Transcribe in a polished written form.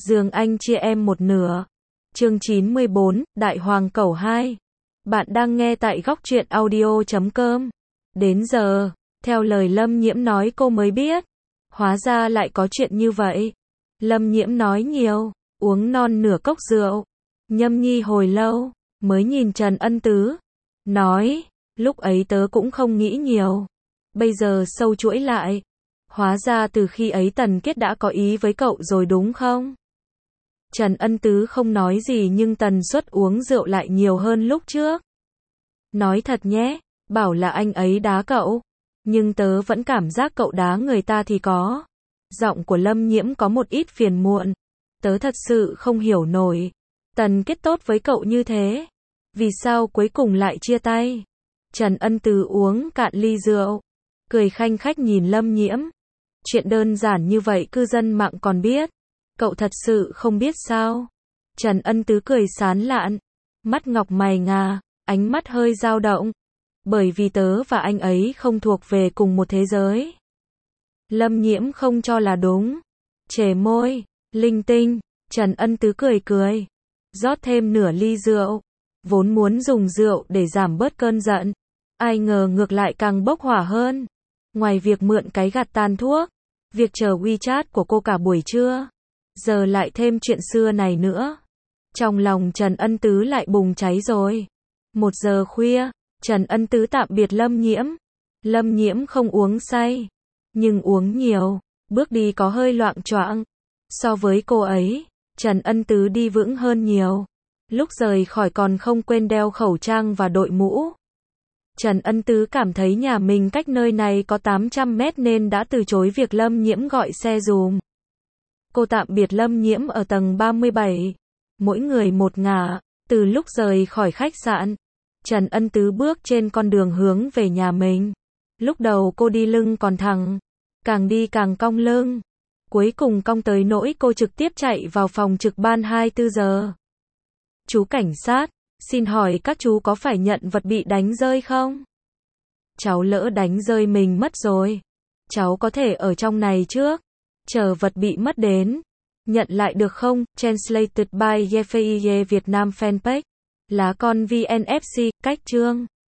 Dương anh chia em một nửa. Chương 94, Đại Hoàng Cẩu 2. Bạn đang nghe tại góc truyện audio.com. Đến giờ, theo lời Lâm Nhiễm nói cô mới biết. Hóa ra lại có chuyện như vậy. Lâm Nhiễm nói nhiều, uống non nửa cốc rượu. Nhâm nhi hồi lâu, mới nhìn Trần Ân Tứ. Nói, lúc ấy tớ cũng không nghĩ nhiều. Bây giờ sâu chuỗi lại. Hóa ra từ khi ấy Tần Kết đã có ý với cậu rồi đúng không? Trần Ân Tứ không nói gì nhưng tần suất uống rượu lại nhiều hơn lúc trước. Nói thật nhé, bảo là anh ấy đá cậu. Nhưng tớ vẫn cảm giác cậu đá người ta thì có. Giọng của Lâm Nhiễm có một ít phiền muộn. Tớ thật sự không hiểu nổi. Tần Kết tốt với cậu như thế. Vì sao cuối cùng lại chia tay? Trần Ân Tứ uống cạn ly rượu. Cười khanh khách nhìn Lâm Nhiễm. Chuyện đơn giản như vậy cư dân mạng còn biết. Cậu thật sự không biết sao? Trần Ân Tứ cười sán lạn. Mắt ngọc mày ngà, ánh mắt hơi dao động. Bởi vì tớ và anh ấy không thuộc về cùng một thế giới. Lâm Nhiễm không cho là đúng. Chề môi, linh tinh. Trần Ân Tứ cười cười. Rót thêm nửa ly rượu. Vốn muốn dùng rượu để giảm bớt cơn giận. Ai ngờ ngược lại càng bốc hỏa hơn. Ngoài việc mượn cái gạt tàn thuốc, việc chờ WeChat của cô cả buổi trưa, giờ lại thêm chuyện xưa này nữa. Trong lòng Trần Ân Tứ lại bùng cháy rồi. 1 giờ khuya, Trần Ân Tứ tạm biệt Lâm Nhiễm. Lâm Nhiễm không uống say, nhưng uống nhiều, bước đi có hơi loạng choạng. So với cô ấy, Trần Ân Tứ đi vững hơn nhiều. Lúc rời khỏi còn không quên đeo khẩu trang và đội mũ. Trần Ân Tứ cảm thấy nhà mình cách nơi này có 800 mét nên đã từ chối việc Lâm Nhiễm gọi xe giùm. Cô tạm biệt Lâm Nhiễm ở tầng 37. Mỗi người một ngả. Từ lúc rời khỏi khách sạn, Trần Ân Tứ bước trên con đường hướng về nhà mình. Lúc đầu cô đi lưng còn thẳng, càng đi càng cong lưng. Cuối cùng cong tới nỗi cô trực tiếp chạy vào phòng trực ban 24 giờ. Chú cảnh sát, xin hỏi các chú có phải nhận vật bị đánh rơi không? Cháu lỡ đánh rơi mình mất rồi. Cháu có thể ở trong này trước, chờ vật bị mất đến. Nhận lại được không? Translated by Yefeiye Việt Nam Fanpage. Lá con VNFC, cách chương.